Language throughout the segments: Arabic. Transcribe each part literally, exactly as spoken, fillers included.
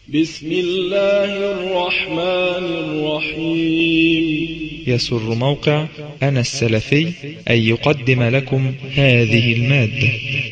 بسم الله الرحمن الرحيم. يسر موقع أنا السلفي أن يقدم لكم هذه المادة.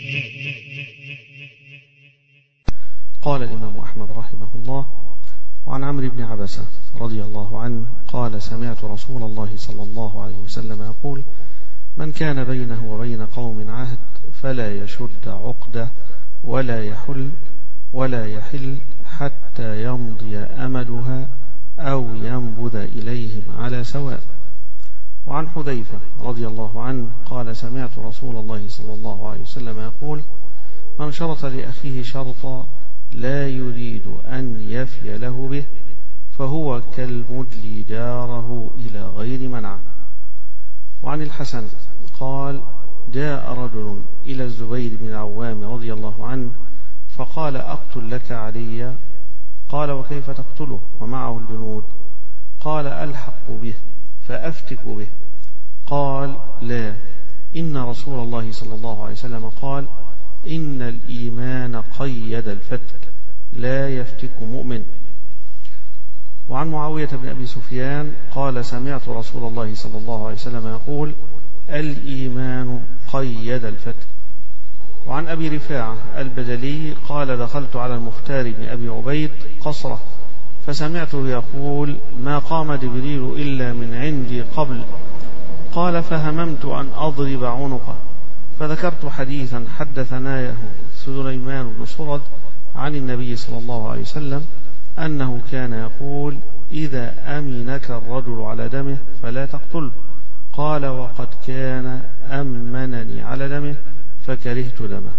قال الإمام أحمد رحمه الله: وعن عمرو بن عبسة رضي الله عنه قال: سمعت رسول الله صلى الله عليه وسلم يقول: من كان بينه وبين قوم عهد فلا يشد عقدة ولا يحل ولا يحل حتى يمضي أمدها أو ينبذ إليهم على سواء. وعن حذيفة رضي الله عنه قال: سمعت رسول الله صلى الله عليه وسلم يقول: من شرط لأخيه شرطا لا يريد أن يفي له به فهو كالمدلي جاره إلى غير منع. وعن الحسن قال: جاء رجل إلى الزبير بن العوام رضي الله عنه فقال: أقتل لك علي؟ قال: وكيف تقتله ومعه الجنود؟ قال: ألحق به فأفتك به. قال: لا، إن رسول الله صلى الله عليه وسلم قال: إن الإيمان قيد الفتك لا يفتك مؤمن. وعن معاوية بن أبي سفيان قال: سمعت رسول الله صلى الله عليه وسلم يقول: الإيمان قيد الفتك. وعن أبي رفاعة البجلي قال: دخلت على المختار بن أبي عبيد قصره فسمعته يقول: ما قام جبريل إلا من عندي قبل. قال: فهممت أن أضرب عنقه، فذكرت حديثا حدثناه سليمان بن صرد عن النبي صلى الله عليه وسلم أنه كان يقول: إذا أمنك الرجل على دمه فلا تقتله. قال: وقد كان أمنني على دمه فكرهت دمه.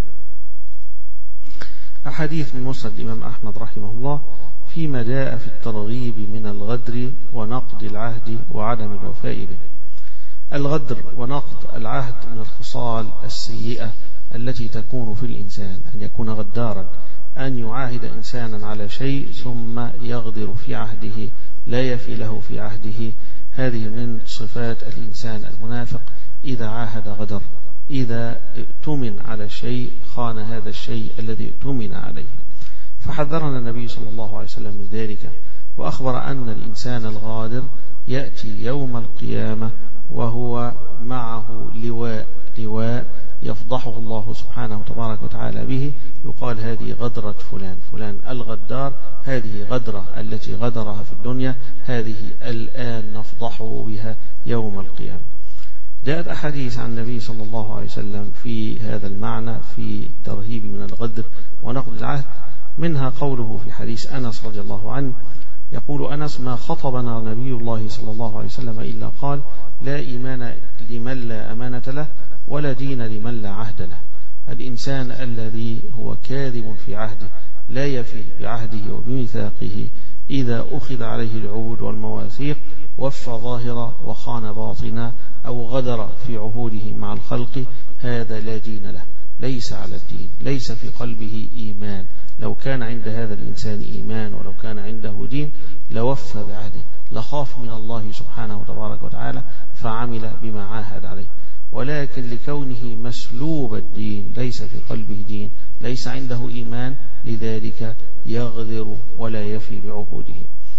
أحاديث من مسند الإمام أحمد رحمه الله فيما جاء في الترغيب من الغدر ونقض العهد وعدم الوفاء به. الغدر ونقض العهد من الخصال السيئة التي تكون في الإنسان، أن يكون غدارا، أن يعاهد إنسانا على شيء ثم يغدر في عهده، لا يفي له في عهده. هذه من صفات الإنسان المنافق، إذا عاهد غدر، إذا ائتمن على شيء خان هذا الشيء الذي ائتمن عليه. فحذرنا النبي صلى الله عليه وسلم من ذلك، وأخبر أن الإنسان الغادر يأتي يوم القيامة وهو معه لواء لواء يفضحه الله سبحانه تبارك وتعالى به، يقال: هذه غدرة فلان فلان الغدار، هذه غدرة التي غدرها في الدنيا، هذه الآن نفضحه بها يوم القيامة. جاءت أحاديث عن النبي صلى الله عليه وسلم في هذا المعنى، في الترهيب من الغدر ونقض العهد. منها قوله في حديث أنس رضي الله عنه، يقول أنس: ما خطبنا نبي الله صلى الله عليه وسلم إلا قال: لا إيمان لمن لا أمانة له ولا دين لمن لا عهد له. الإنسان الذي هو كاذب في عهده، لا يفي بعهده وبميثاقه، إذا أخذ عليه العهود والمواثيق وفى ظاهرا وخان باطنا أو غدر في عهوده مع الخلق، هذا لا دين له، ليس على الدين، ليس في قلبه إيمان. لو كان عند هذا الإنسان إيمان ولو كان عنده دين لوفى بعهده، لخاف من الله سبحانه تبارك وتعالى فعمل بما عاهد عليه. ولكن لكونه مسلوب الدين، ليس في قلبه دين، ليس عنده إيمان، لذلك يغدر ولا يفي بعهوده.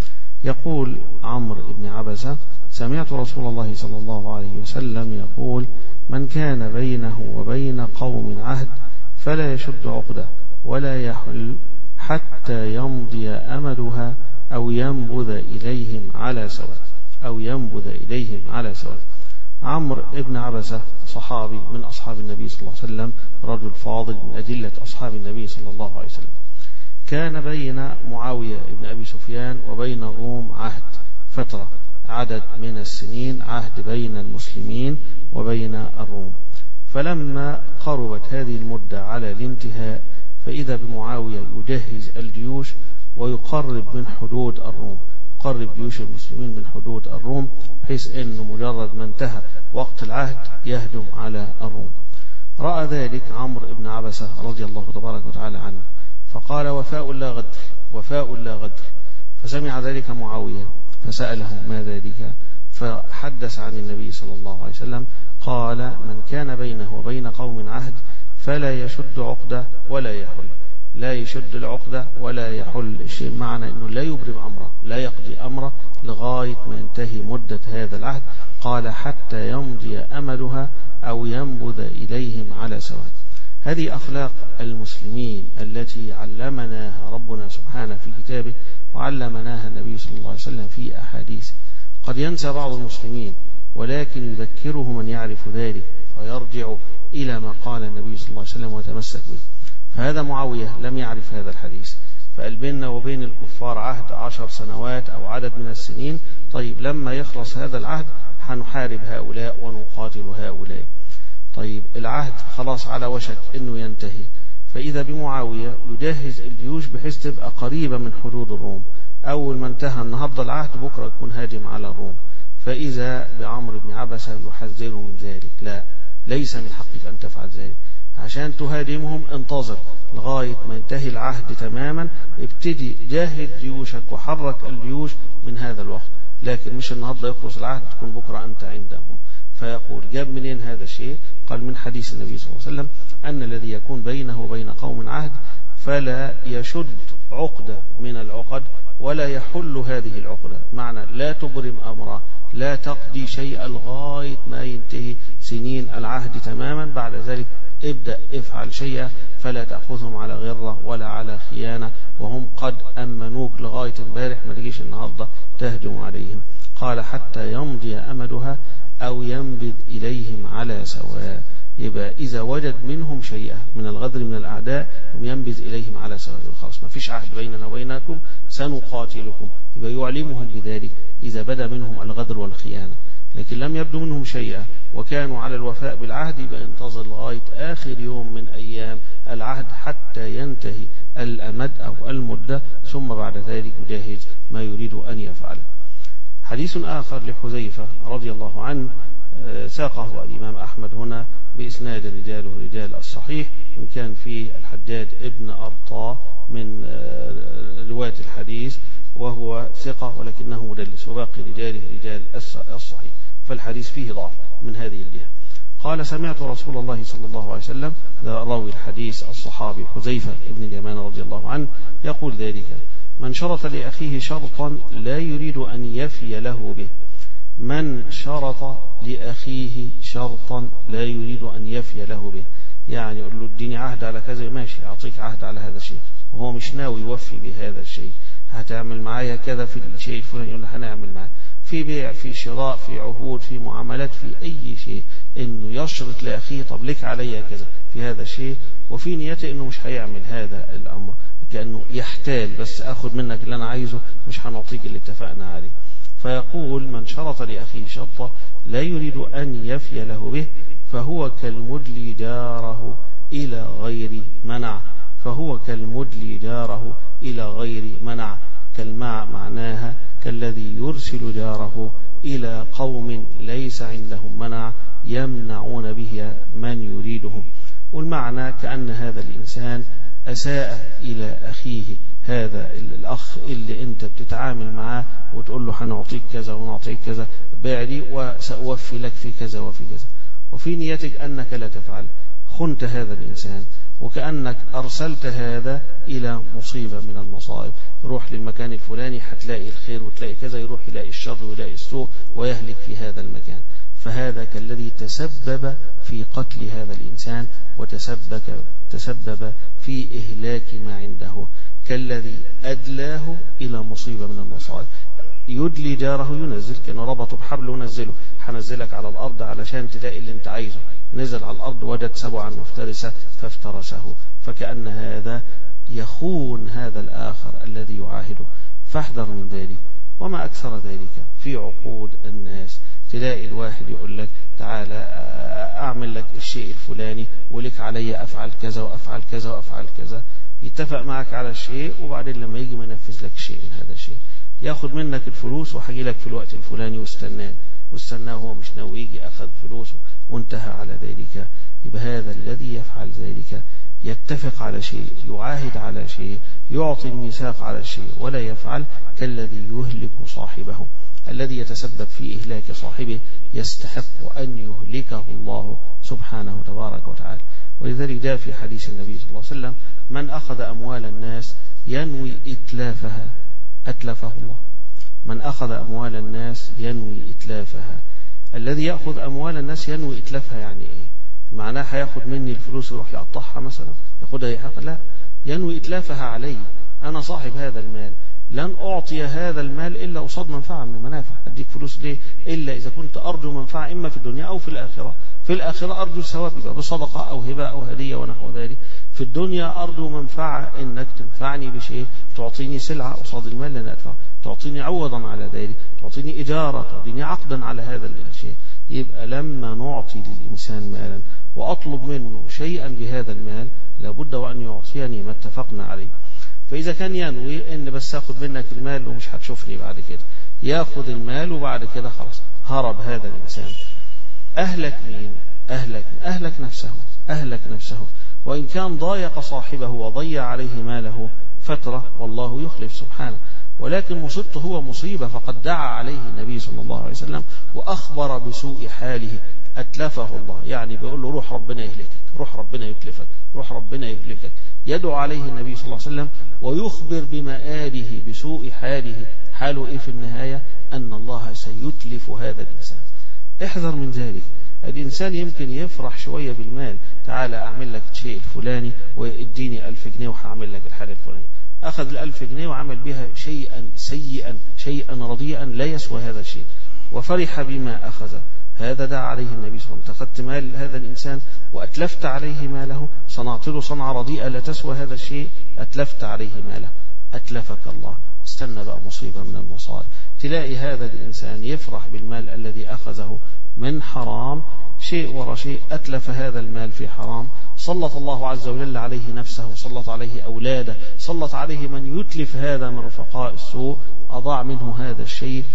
يقول عمرو بن عبسة: سمعت رسول الله صلى الله عليه وسلم يقول: من كان بينه وبين قوم عهد فلا يشد عقدة ولا يحل حتى يمضي أمدها أو ينبذ إليهم على سواء أو ينبذ إليهم على سواء. عمرو بن عبسة صحابي من أصحاب النبي صلى الله عليه وسلم، رجل فاضل من أدلة أصحاب النبي صلى الله عليه وسلم. كان بين معاوية بن أبي سفيان وبين الروم عهد، فترة عدد من السنين، عهد بين المسلمين وبين الروم. فلما قربت هذه المدة على الانتهاء فإذا بمعاوية يجهز الجيوش ويقرب من حدود الروم، يقرب جيوش المسلمين من حدود الروم، بحيث أنه مجرد ما انتهى وقت العهد يهجم على الروم. رأى ذلك عمرو بن عبسة رضي الله تبارك وتعالى عنه، فقال: وفاء لا غدر، وفاء لا غدر. فسمع ذلك معاوية فسأله: ما ذلك؟ فحدث عن النبي صلى الله عليه وسلم قال: من كان بينه وبين قوم عهد فلا يشد عقدة ولا يحل. لا يشد العقدة ولا يحل الشيء، معنى أنه لا يبرم أمره، لا يقضي أمره لغاية ما ينتهي مدة هذا العهد. قال حتى يمضي أمدها أو ينبذ إليهم على سواء. هذه أخلاق المسلمين التي علمناها ربنا سبحانه في كتابه، وعلمناها النبي صلى الله عليه وسلم في أحاديثه. قد ينسى بعض المسلمين، ولكن يذكره من يعرف ذلك فيرجع إلى ما قال النبي صلى الله عليه وسلم ويتمسك به. فهذا معاوية لم يعرف هذا الحديث، فقال بيننا وبين الكفار عهد عشر سنوات أو عدد من السنين، طيب لما يخلص هذا العهد هنحارب هؤلاء ونقاتل هؤلاء. طيب العهد خلاص على وشك أنه ينتهي، فإذا بمعاوية يجهز الجيوش بحيث تبقى قريبة من حدود الروم. أول ما انتهى النهضة العهد بكرة يكون هاجم على الروم، فإذا بعمرو بن عبسة يحذره من ذلك، لا، ليس من حقك أن تفعل ذلك، عشان تهاجمهم انتظر لغاية ما ينتهي العهد تماما، ابتدي جاهد جيوشك وحرك الجيوش من هذا الوقت، لكن مش النهارده يخلص العهد تكون بكرة أنت عندهم. فيقول جاب منين هذا الشيء؟ قال من حديث النبي صلى الله عليه وسلم أن الذي يكون بينه وبين قوم عهد فلا يشد عقدة من العقد ولا يحل هذه العقدة، معنى لا تبرم أمره، لا تقضي شيء لغاية ما ينتهي سنين العهد تماما، بعد ذلك ابدأ افعل شيئا، فلا تأخذهم على غرة ولا على خيانة، وهم قد أمنوك لغاية امبارح، ما تجيش النهاردة تهجم عليهم. قال حتى يمضي أمدها أو ينبذ إليهم على سواء. يبقى إذا وجد منهم شيئا من الغدر من الأعداء ينبذ إليهم على سواء، خلاص ما فيش عهد بيننا وبينكم، سنقاتلكم. يبقى يعلمهم بذلك إذا بدا منهم الغدر والخيانة. لكن لم يبدو منهم شيئا وكانوا على الوفاء بالعهد، يبقى انتظر لغاية آخر يوم من أيام العهد حتى ينتهي الأمد أو المدة، ثم بعد ذلك يجهز ما يريد أن يفعله. حديث آخر لحذيفة رضي الله عنه ساقه الإمام أحمد هنا بإسناد رجاله رجال الصحيح، وإن كان فيه الحجاج ابن أرطاة من رواة الحديث وهو ثقة ولكنه مدلس، وباقي رجاله رجال الصحيح، فالحديث فيه ضعف من هذه الجهة. قال سمعت رسول الله صلى الله عليه وسلم، راوي الحديث الصحابي حذيفة بن اليمان رضي الله عنه يقول ذلك: من شرط لأخيه شرطا لا يريد أن يفي له به، من شرط لأخيه شرطا لا يريد أن يفي له به، يعني يقول له اديني عهد على كذا، ماشي أعطيك عهد على هذا الشيء، وهو مش ناوي يوفي بهذا الشيء، هتعمل معايا كذا في الشيء الفلاني، يقول له هنعمل معايا في بيع في شراء في عهود في معاملات في أي شيء، إنه يشرط لأخيه طب لك عليا كذا في هذا الشيء، وفي نيته إنه مش هيعمل هذا الأمر، كأنه يحتال بس أخذ منك اللي أنا عايزه، مش هنعطيك اللي اتفقنا عليه. فيقول من شرط لأخيه شرطا لا يريد أن يفي له به فهو كالمدلي جاره إلى غير منع، فهو كالمدلي جاره إلى غير منع، كالمع معناها كالذي يرسل جاره إلى قوم ليس عندهم منع يمنعون به من يريدهم. والمعنى كأن هذا الإنسان أساء إلى أخيه، هذا الأخ اللي أنت بتتعامل معاه وتقول له هنعطيك كذا ونعطيك كذا، باعلي وسأوفي لك في كذا وفي كذا، وفي نيتك أنك لا تفعل، خنت هذا الإنسان، وكأنك أرسلت هذا إلى مصيبة من المصائب، روح للمكان الفلاني هتلاقي الخير وتلاقي كذا، يروح يلاقي الشر ويلاقي السوء ويهلك في هذا المكان. فهذا كالذي تسبب في قتل هذا الإنسان وتسبب تسبب في إهلاك ما عنده، كالذي أدلاه إلى مصيبة من المصائب. يدلي جاره ينزل، كأنه ربطه بحبل ونزله، هنزلك على الأرض علشان تلاقي اللي انت عايزه، نزل على الأرض وجد سبعا مفترسة فافترسه، فكأن هذا يخون هذا الآخر الذي يعاهده، فاحذر من ذلك. وما أكثر ذلك في عقود الناس، تلاقي الواحد يقول لك تعالى أعمل لك الشيء الفلاني ولك علي أفعل كذا وأفعل كذا وأفعل كذا، يتفق معك على الشيء وبعدين لما يجي ما ينفذ لك شيء من هذا الشيء، ياخد منك الفلوس وحاجي لك في الوقت الفلاني واستناه واستناه هو مش ناوي يجي، أخذ فلوسه وانتهى على ذلك. يبقى هذا الذي يفعل ذلك يتفق على شيء، يعاهد على شيء، يعطي الميثاق على شيء ولا يفعل، كالذي يهلك صاحبه. الذي يتسبب في إهلاك صاحبه يستحق أن يهلكه الله سبحانه تبارك وتعالى. ولذلك جاء في حديث النبي صلى الله عليه وسلم: من أخذ أموال الناس ينوي إتلافها أتلفه الله. من أخذ أموال الناس ينوي إتلافها. الذي يأخذ أموال الناس ينوي إتلافها يعني إيه؟ معناه هياخد مني الفلوس يروح يقطعها مثلا، ياخدها يحق؟ لا، ينوي إتلافها علي. أنا صاحب هذا المال، لن أعطي هذا المال إلا قصاد منفعة من المنافع. أديك فلوس ليه؟ إلا إذا كنت أرجو منفعة إما في الدنيا أو في الآخرة. في الآخرة أرجو ثواب يبقى بصدقة أو هبة أو هدية ونحو ذلك. في الدنيا أرجو منفعة، إنك تنفعني بشيء، تعطيني سلعة قصاد المال اللي أنا أدفعه، تعطيني عوضا على ذلك، تعطيني إجارة، تعطيني عقدا على هذا الشيء. يبقى لما نعطي للإنسان مالا وأطلب منه شيئا بهذا المال لابد وأن يعطيني ما اتفقنا عليه. فإذا كان ينوي إن بس أخذ منك المال ومش هتشوفني بعد كده، يأخذ المال وبعد كده خلاص هرب هذا الإنسان. أهلك مين؟ أهلك أهلك نفسه أهلك نفسه وإن كان ضايق صاحبه وضيع عليه ماله فترة والله يخلف سبحانه، ولكن مصيبته هو مصيبة، فقد دعا عليه النبي صلى الله عليه وسلم وأخبر بسوء حاله أتلفه الله. يعني بيقول له روح ربنا يهلكك، روح ربنا يتلفك، روح ربنا يهلكك. يدعو عليه النبي صلى الله عليه وسلم ويخبر بمآله بسوء حاله. حاله إيه في النهاية؟ أن الله سيتلف هذا الإنسان. احذر من ذلك. الإنسان يمكن يفرح شوية بالمال، تعالى أعمل لك الشيء الفلاني واديني ألف جنيه وهعمل لك الحاجة الفلانية. أخذ الألف جنيه وعمل بها شيئا سيئا، شيئا رديئا لا يسوى هذا الشيء، وفرح بما أخذ. هذا دعا عليه النبي صلى الله عليه وسلم. أخذت مال هذا الإنسان وأتلفت عليه ماله، صنعت له صنعة رديئة لا تسوى هذا الشيء، أتلفت عليه ماله، أتلفك الله. استنى بقى مصيبة من المصائب، تلاقي هذا الإنسان يفرح بالمال الذي أخذه من حرام، شيء ورا شيء أتلف هذا المال في حرام. سلط الله عز وجل عليه نفسه، سلط عليه أولاده، سلط عليه من يتلف هذا من رفقاء السوء، أضاع منه هذا الشيء.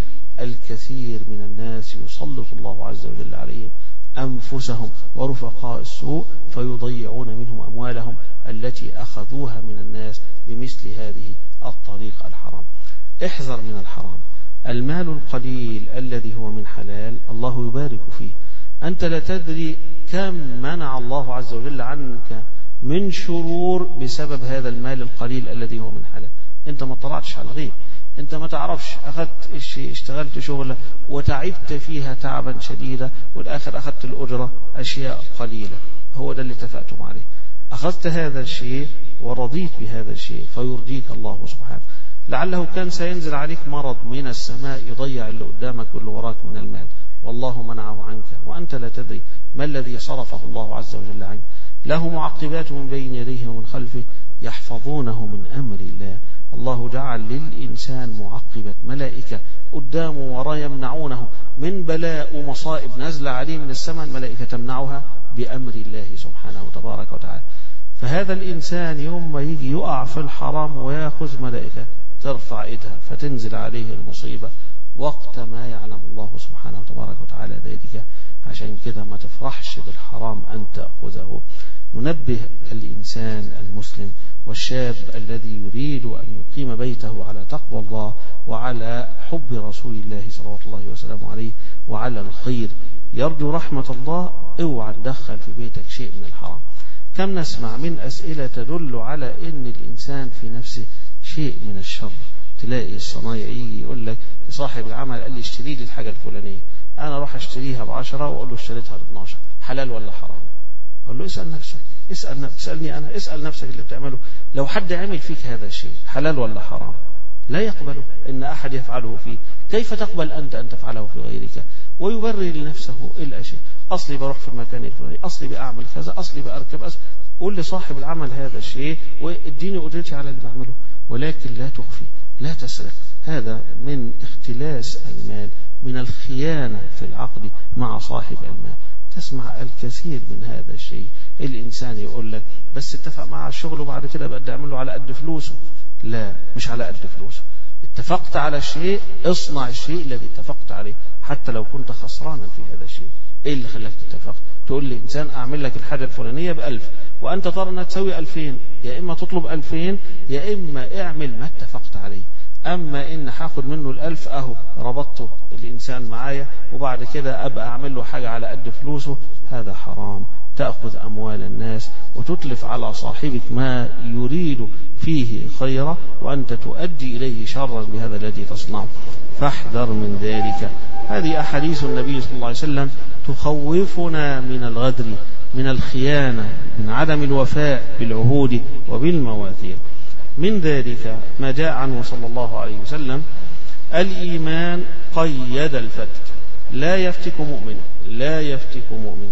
الكثير من الناس يسلط الله عز وجل عليهم أنفسهم ورفقاء السوء فيضيعون منهم أموالهم التي أخذوها من الناس بمثل هذه الطريق الحرام. احذر من الحرام. المال القليل الذي هو من حلال الله يبارك فيه. أنت لا تدري كم منع الله عز وجل عنك من شرور بسبب هذا المال القليل الذي هو من حلال. أنت ما طلعتش على الغيب، أنت ما تعرفش، أخذت الشيء، اشتغلت شغلة وتعبت فيها تعبا شديدا والآخر أخذت الأجرة أشياء قليلة. هو ده اللي اتفقتم عليه. أخذت هذا الشيء ورضيت بهذا الشيء فيرضيك الله سبحانه. لعله كان سينزل عليك مرض من السماء يضيع اللي قدامك واللي وراك من المال، والله منعه عنك وأنت لا تدري ما الذي صرفه الله عز وجل عنك. له معقبات من بين يديه ومن خلفه يحفظونه من أمر الله. الله جعل للإنسان معقبة ملائكة قدامه وراه يمنعونه من بلاء ومصائب نزل عليه من السماء، الملائكة تمنعها بأمر الله سبحانه وتبارك وتعالى. فهذا الإنسان يوم ما يجي يقع في الحرام ويأخذ ملائكة ترفع إيدها فتنزل عليه المصيبة وقت ما يعلم الله سبحانه وتبارك وتعالى ذلك. عشان كده ما تفرحش بالحرام أن تأخذه. ننبه الإنسان المسلم والشاب الذي يريد أن يقيم بيته على تقوى الله وعلى حب رسول الله صلى الله عليه وسلم عليه وعلى الخير، يرجو رحمة الله، اوعى تدخل في بيتك شيء من الحرام. كم نسمع من أسئلة تدل على أن الإنسان في نفسه شيء من الشر. تلاقي الصنايع يجي يقول لك صاحب العمل قال لي اشتري لي الحاجة الفلانية، أنا أروح اشتريها بعشرة وأقول له اشتريتها باثناشر، حلال ولا حرام؟ أقول له اسأل نفسك، اسأل نفسك، اسألني أنا، اسأل نفسك اللي بتعمله. لو حد عمل فيك هذا الشيء حلال ولا حرام؟ لا يقبله إن أحد يفعله فيه. كيف تقبل أنت أن تفعله في غيرك؟ ويبرر لنفسه الأشياء، أصلي بروح في المكان الفلاني، أصلي بأعمل كذا، أصلي بأركب أصلي. قول لصاحب العمل هذا الشيء واديني قدرتي على اللي بعمله، ولكن لا تخفي، لا تسرق. هذا من اختلاس المال، من الخيانة في العقد مع صاحب المال. تسمع الكثير من هذا الشيء. الإنسان يقول لك بس اتفق مع الشغل وبعد كده بدي أعمله على قد فلوسه. لا، مش على قد فلوسه. اتفقت على الشيء، اصنع الشيء الذي اتفقت عليه حتى لو كنت خسرانا في هذا الشيء. ايه اللي خلاك تتفق؟ تقول لي إنسان أعمل لك الحاجة الفلانية بألف وأنت ترى أنها تسوي ألفين، يا إما تطلب ألفين يا إما اعمل ما اتفقت عليه. أما إن هاخد منه الألف أهو ربطته الإنسان معايا وبعد كده أبقى أعمل له حاجة على قد فلوسه، هذا حرام. تأخذ أموال الناس وتتلف على صاحبك ما يريد فيه خيرا وأنت تؤدي إليه شرا بهذا الذي تصنعه، فاحذر من ذلك. هذه أحاديث النبي صلى الله عليه وسلم تخوفنا من الغدر، من الخيانة، من عدم الوفاء بالعهود وبالمواثيق. من ذلك ما جاء عنه صلى الله عليه وسلم: الإيمان قيد الفتك، لا يفتك مؤمن، لا يفتك مؤمن.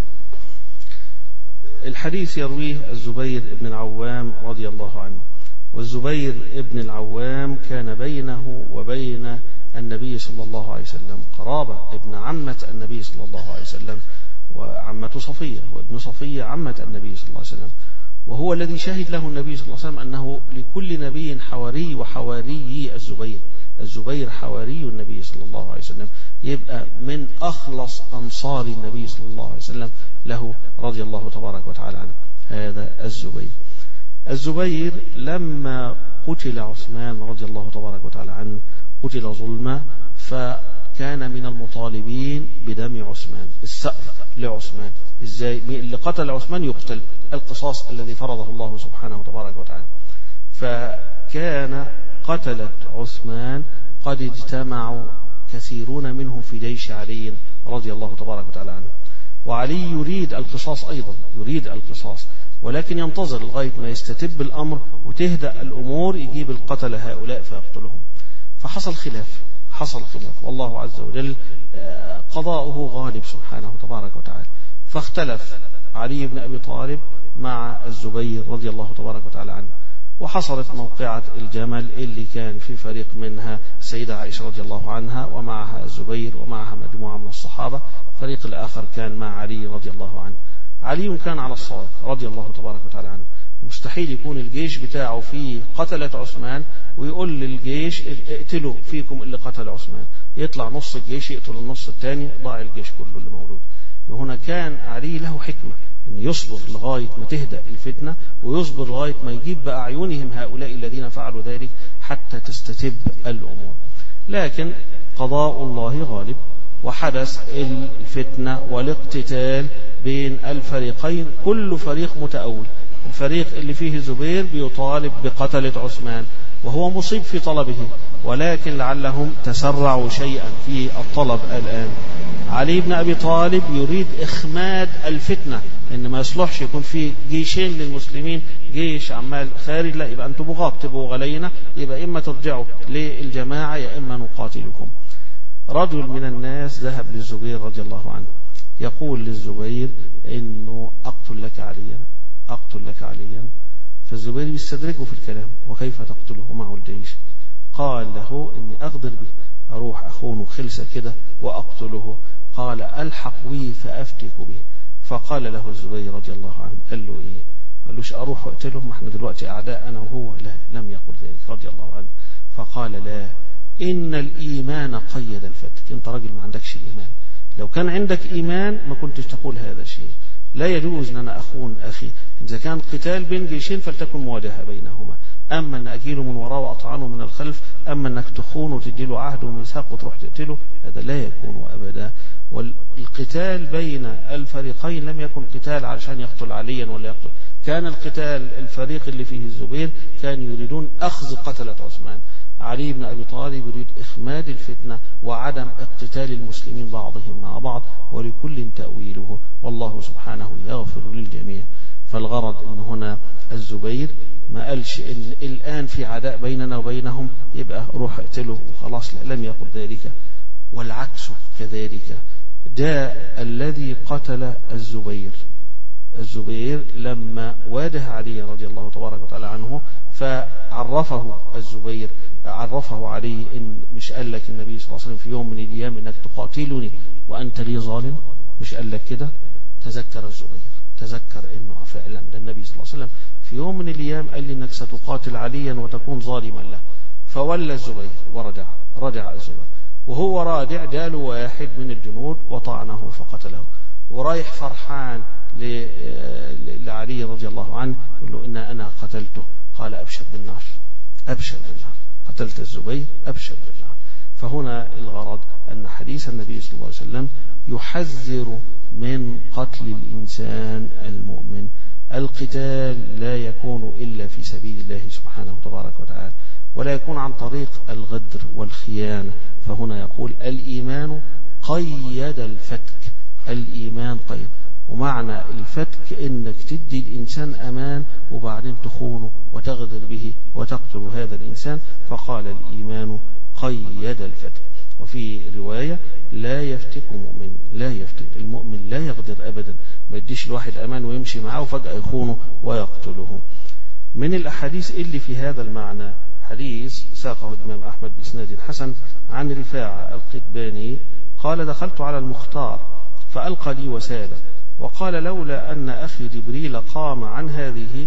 الحديث يرويه الزبير بن العوام رضي الله عنه، والزبير بن العوام كان بينه وبين النبي صلى الله عليه وسلم قرابة، ابن عمة النبي صلى الله عليه وسلم، وعمة صفية، وابن صفية عمة النبي صلى الله عليه وسلم، وهو الذي شهد له النبي صلى الله عليه وسلم أنه لكل نبي حواري، وحواري الزبير، الزبير حواري النبي صلى الله عليه وسلم، يبقى من أخلص أنصار النبي صلى الله عليه وسلم له رضي الله تبارك وتعالى عنه هذا الزبير. الزبير لما قتل عثمان رضي الله تبارك وتعالى عنه قتل ظلما، فكان من المطالبين بدم عثمان، السأر لعثمان، ازاي اللي قتل عثمان يقتل، القصاص الذي فرضه الله سبحانه وتبارك وتعالى. فكان قتلة عثمان قد اجتمعوا كثيرون منهم في جيش علي رضي الله تبارك وتعالى عنه، وعلي يريد القصاص أيضا، يريد القصاص، ولكن ينتظر لغاية ما يستتب الأمر وتهدأ الأمور، يجيب القتل هؤلاء فيقتلهم. فحصل خلاف، حصل خلاف، والله عز وجل قضاؤه غالب سبحانه تبارك وتعالى. فاختلف علي بن أبي طالب مع الزبير رضي الله تبارك وتعالى عنه، وحصلت موقعة الجمل اللي كان في فريق منها السيدة عائشة رضي الله عنها ومعها الزبير ومعها مجموعة من الصحابة، فريق الآخر كان مع علي رضي الله عنه. علي كان على الصواب رضي الله تبارك وتعالى عنه، مستحيل يكون الجيش بتاعه فيه قتلة عثمان ويقول للجيش اقتلوا فيكم اللي قتل عثمان، يطلع نص الجيش يقتل النص الثاني، ضاع الجيش كله اللي موجود. وهنا كان علي له حكمة أن يصبر لغاية ما تهدأ الفتنة، ويصبر لغاية ما يجيب بأعينهم هؤلاء الذين فعلوا ذلك حتى تستتب الأمور. لكن قضاء الله غالب، وحدث الفتنة والاقتتال بين الفريقين، كل فريق متأول. الفريق اللي فيه زبير بيطالب بقتلة عثمان وهو مصيب في طلبه، ولكن لعلهم تسرعوا شيئا في الطلب الآن. علي بن أبي طالب يريد إخماد الفتنة، إن ما يصلحش يكون في جيشين للمسلمين، جيش عمال خارج، لا، يبقى أنتم بغاب تبقوا غلينا، يبقى إما ترجعوا للجماعة يا إما نقاتلكم. رجل من الناس ذهب للزبير رضي الله عنه يقول للزبير إنه أقتل لك عليا، أقتل لك عليا. فالزبير يستدركه في الكلام: وكيف تقتله معه الجيش؟ قال له: إني أغدر به، أروح أخونه خلسة كده وأقتله. قال: ألحق بي فأفتك به. فقال له الزبير رضي الله عنه، قال له إيه؟ قالوش أروح أقتله، ما احنا دلوقتي أعداء أنا وهو؟ لا، لم يقل ذلك رضي الله عنه. فقال: لا، إن الإيمان قيد الفتك، أنت راجل ما عندكش إيمان، لو كان عندك إيمان ما كنتش تقول هذا الشيء. لا يجوز أن أنا أخون أخي، إذا كان قتال بين جيشين فلتكن مواجهة بينهما، أما أن أجيله من وراء وأطعنه من الخلف، أما أنك تخونه وتديله عهد وميثاق وتروح تقتله، هذا لا يكون أبدا. والقتال بين الفريقين لم يكن قتال علشان يقتل عليا ولا يقتل، كان القتال الفريق اللي فيه الزبير كان يريدون أخذ قتلة عثمان. علي بن أبي طالب يريد إخماد الفتنة وعدم اقتتال المسلمين بعضهم مع بعض، ولكل تأويله، والله سبحانه يغفر للجميع. فالغرض أن هنا الزبير ما قالش إن الآن في عداء بيننا وبينهم يبقى روح اقتله وخلاص، لا، لم يقل ذلك. والعكس كذلك، جاء الذي قتل الزبير، الزبير لما واجه علي رضي الله تبارك وتعالى عنه فعرفه الزبير، عرفه علي إن مش قال لك النبي صلى الله عليه وسلم في يوم من الأيام إنك تقاتلني وأنت لي ظالم؟ مش قال لك كده؟ تذكر الزبير، تذكر إنه فعلا النبي صلى الله عليه وسلم في يوم من الأيام قال لي إنك ستقاتل عليا وتكون ظالما له. فولى الزبير ورجع، رجع الزبير، وهو راجع جاله واحد من الجنود وطعنه فقتله، ورايح فرحان لعلي رضي الله عنه يقول له: إن أنا قتلته. قال: أبشر بالنار، أبشر بالنار، قتلت الزبير، أبشر بالنار. فهنا الغرض أن حديث النبي صلى الله عليه وسلم يحذر من قتل الإنسان المؤمن. القتال لا يكون إلا في سبيل الله سبحانه تبارك وتعالى، ولا يكون عن طريق الغدر والخيانة. فهنا يقول الإيمان قيد الفتك، الإيمان قيد، ومعنى الفتك إنك تدي الإنسان أمان وبعدين تخونه وتغدر به وتقتل هذا الإنسان، فقال الإيمان قيد الفتك. وفي رواية لا يفتك مؤمن، لا يفتك المؤمن، لا يغدر أبدا، ما يديش الواحد أمان ويمشي معه وفجأة يخونه ويقتله. من الأحاديث اللي في هذا المعنى حديث ساقه الإمام أحمد بإسناد حسن عن رفاعة القتباني قال دخلت على المختار فألقى لي وسادة وقال لولا أن أخي جبريل قام عن هذه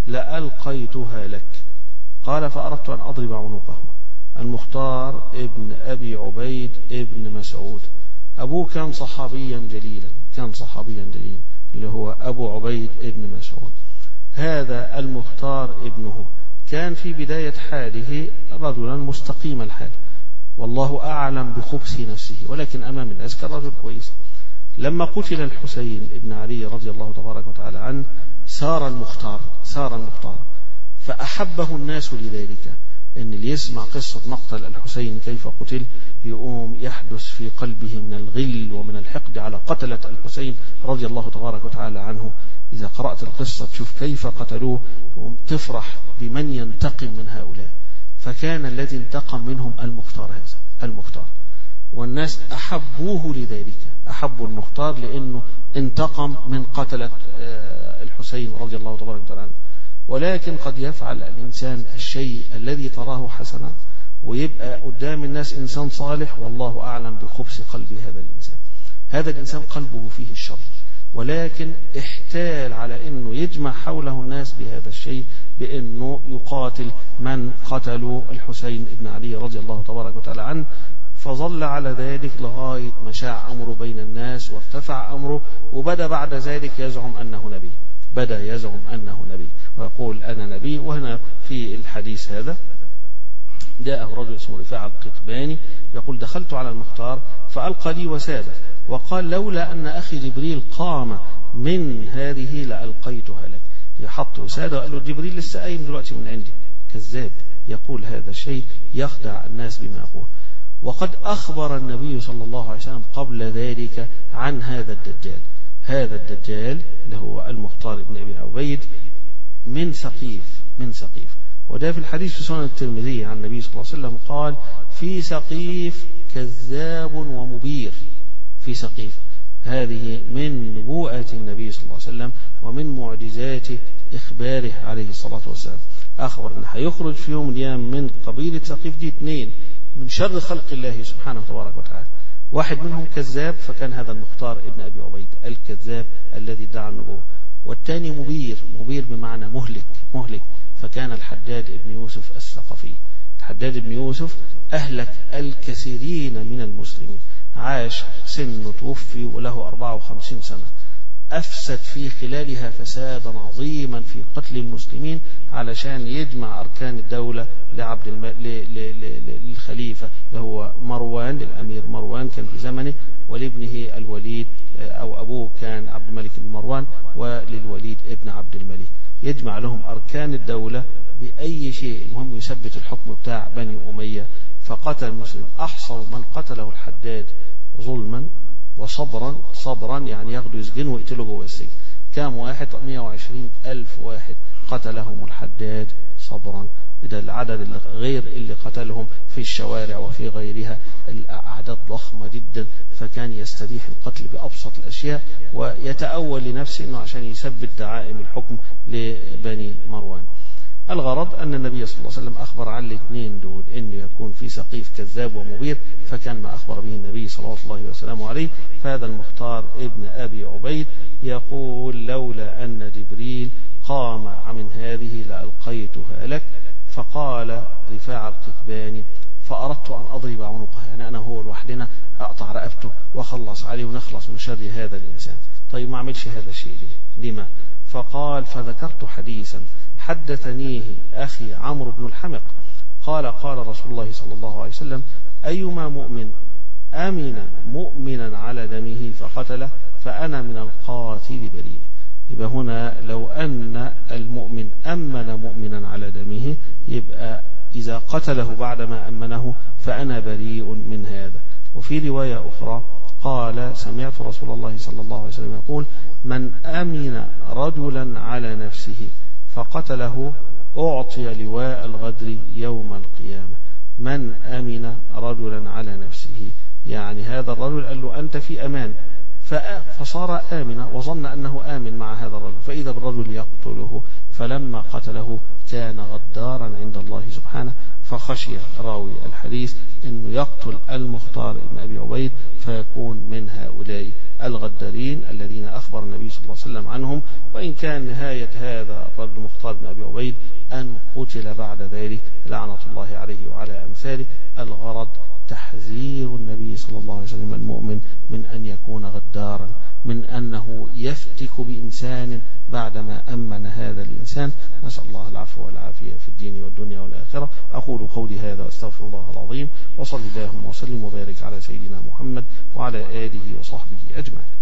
لألقيتها لك. قال فأردت أن أضرب عنقه. المختار ابن أبي عبيد ابن مسعود، أبوه كان صحابيا جليلا، كان صحابيا جليلا اللي هو أبو عبيد ابن مسعود. هذا المختار ابنه كان في بداية حاله رجلا مستقيم الحال، والله أعلم بخبث نفسه، ولكن أمام الناس كان رجل كويس. لما قتل الحسين ابن علي رضي الله تبارك وتعالى عنه سار المختار سار المختار فأحبه الناس لذلك، إن اللي يسمع قصة مقتل الحسين كيف قتل يقوم يحدث في قلبه من الغل ومن الحقد على قتلة الحسين رضي الله تبارك وتعالى عنه. إذا قرأت القصة تشوف كيف قتلوه تفرح بمن ينتقم من هؤلاء. فكان الذي انتقم منهم المختار، هذا المختار، والناس أحبوه لذلك، أحبوا المختار لأنه انتقم من قتلة الحسين رضي الله تبارك وتعالى عنه. ولكن قد يفعل الإنسان الشيء الذي تراه حسنا ويبقى قدام الناس إنسان صالح، والله أعلم بخبث قلب هذا الإنسان. هذا الإنسان قلبه فيه الشر، ولكن احتال على أنه يجمع حوله الناس بهذا الشيء، بأنه يقاتل من قتلوا الحسين ابن علي رضي الله تبارك وتعالى عنه. فظل على ذلك لغاية ما شاع أمره بين الناس وارتفع أمره، وبدأ بعد ذلك يزعم أنه نبي، بدأ يزعم أنه نبي ويقول أنا نبي. وهنا في الحديث هذا جاءه رجل اسمه رفاعة القتباني يقول دخلت على المختار فألقى لي وسادة وقال لولا أن أخي جبريل قام من هذه لألقيتها لك. يحط وسادة وقال له جبريل لسه قايم دلوقتي من عندي. كذاب، يقول هذا الشيء يخدع الناس بما يقول. وقد أخبر النبي صلى الله عليه وسلم قبل ذلك عن هذا الدجال. هذا الدجال اللي هو المختار ابن أبي عبيد من سقيف، من سقيف. وده في الحديث في سنن الترمذي عن النبي صلى الله عليه وسلم قال في سقيف كذاب ومبير. في سقيف، هذه من نبوءة النبي صلى الله عليه وسلم ومن معجزات إخباره عليه الصلاة والسلام. أخبر أن هيخرج في يوم الأيام من قبيلة سقيف دي اثنين من شر خلق الله سبحانه وتبارك وتعالى. واحد منهم كذاب، فكان هذا المختار ابن أبي عبيد الكذاب الذي ادعى النبوة. والثاني مبير، مبير بمعنى مهلك، مهلك، فكان الحجاج ابن يوسف الثقفي. الحجاج ابن يوسف أهلك الكثيرين من المسلمين، عاش سنه توفي وله أربعة وخمسين سنة، أفسد في خلالها فسادا عظيما في قتل المسلمين علشان يجمع أركان الدولة لعبد الم... ل... ل... ل... للخليفة اللي هو مروان، للأمير مروان كان في زمنه، ولابنه الوليد أو أبوه كان عبد الملك بن مروان، وللوليد ابن عبد الملك. يجمع لهم أركان الدولة بأي شيء، المهم يثبت الحكم بتاع بني أمية. فقتل المسلم أحصر من قتله الحجاج ظلما وصبرا، صبرا يعني ياخدوا يسجنوا ويقتلوا جوه السجن. كام واحد؟ مئة وعشرين ألف واحد قتلهم الحجاج صبرا. ده العدد اللي غير اللي قتلهم في الشوارع وفي غيرها، الأعداد ضخمة جدا. فكان يستبيح القتل بأبسط الأشياء ويتأول لنفسه أنه عشان يثبت دعائم الحكم لبني مروان. الغرض أن النبي صلى الله عليه وسلم أخبر عن الاثنين دول أنه يكون في سقيف كذاب ومبير، فكان ما أخبر به النبي صلى الله عليه وسلم عليه. فهذا المختار ابن أبي عبيد يقول لولا أن جبريل قام من هذه لألقيتها لك. فقال رفاعة القتباني فأردت أن أضرب عنقه، يعني أنا هو لوحدنا أقطع رقبته وأخلص عليه ونخلص من شر هذا الإنسان. طيب ما عملش هذا الشيء لما؟ فقال فذكرت حديثا حدثنيه أخي عمرو بن الحمق قال قال رسول الله صلى الله عليه وسلم أيما مؤمن أمن مؤمنا على دمه فقتله فأنا من القاتل بريء. يبقى هنا لو أن المؤمن أمن مؤمنا على دمه يبقى إذا قتله بعدما أمنه فأنا بريء من هذا. وفي رواية أخرى قال سمعت رسول الله صلى الله عليه وسلم يقول من أمن رجلا على نفسه فقتله أعطي لواء الغدر يوم القيامة. من أمن رجلا على نفسه يعني هذا الرجل قال له أنت في أمان فصار آمنا وظن أنه آمن مع هذا الرجل فإذا بالرجل يقتله فلما قتله كان غدارا عند الله سبحانه فخشي راوي الحديث أنه يقتل المختار بن أبي عبيد فيكون من هؤلاء الغدارين الذين أخبر النبي صلى الله عليه وسلم عنهم. وإن كان نهاية هذا الرجل المختار بن أبي عبيد أن قتل بعد ذلك لعنة الله عليه وعلى أمثاله. الغرض تحذير النبي صلى الله عليه وسلم المؤمن من أن يكون غدارا، من أنه يفتك بإنسان بعدما أمن هذا الإنسان. نسأل الله العفو والعافية في الدين والدنيا والآخرة. أقول قولي هذا واستغفر الله العظيم وصلى اللهم وسلم وبارك على سيدنا محمد وعلى آله وصحبه أجمعين.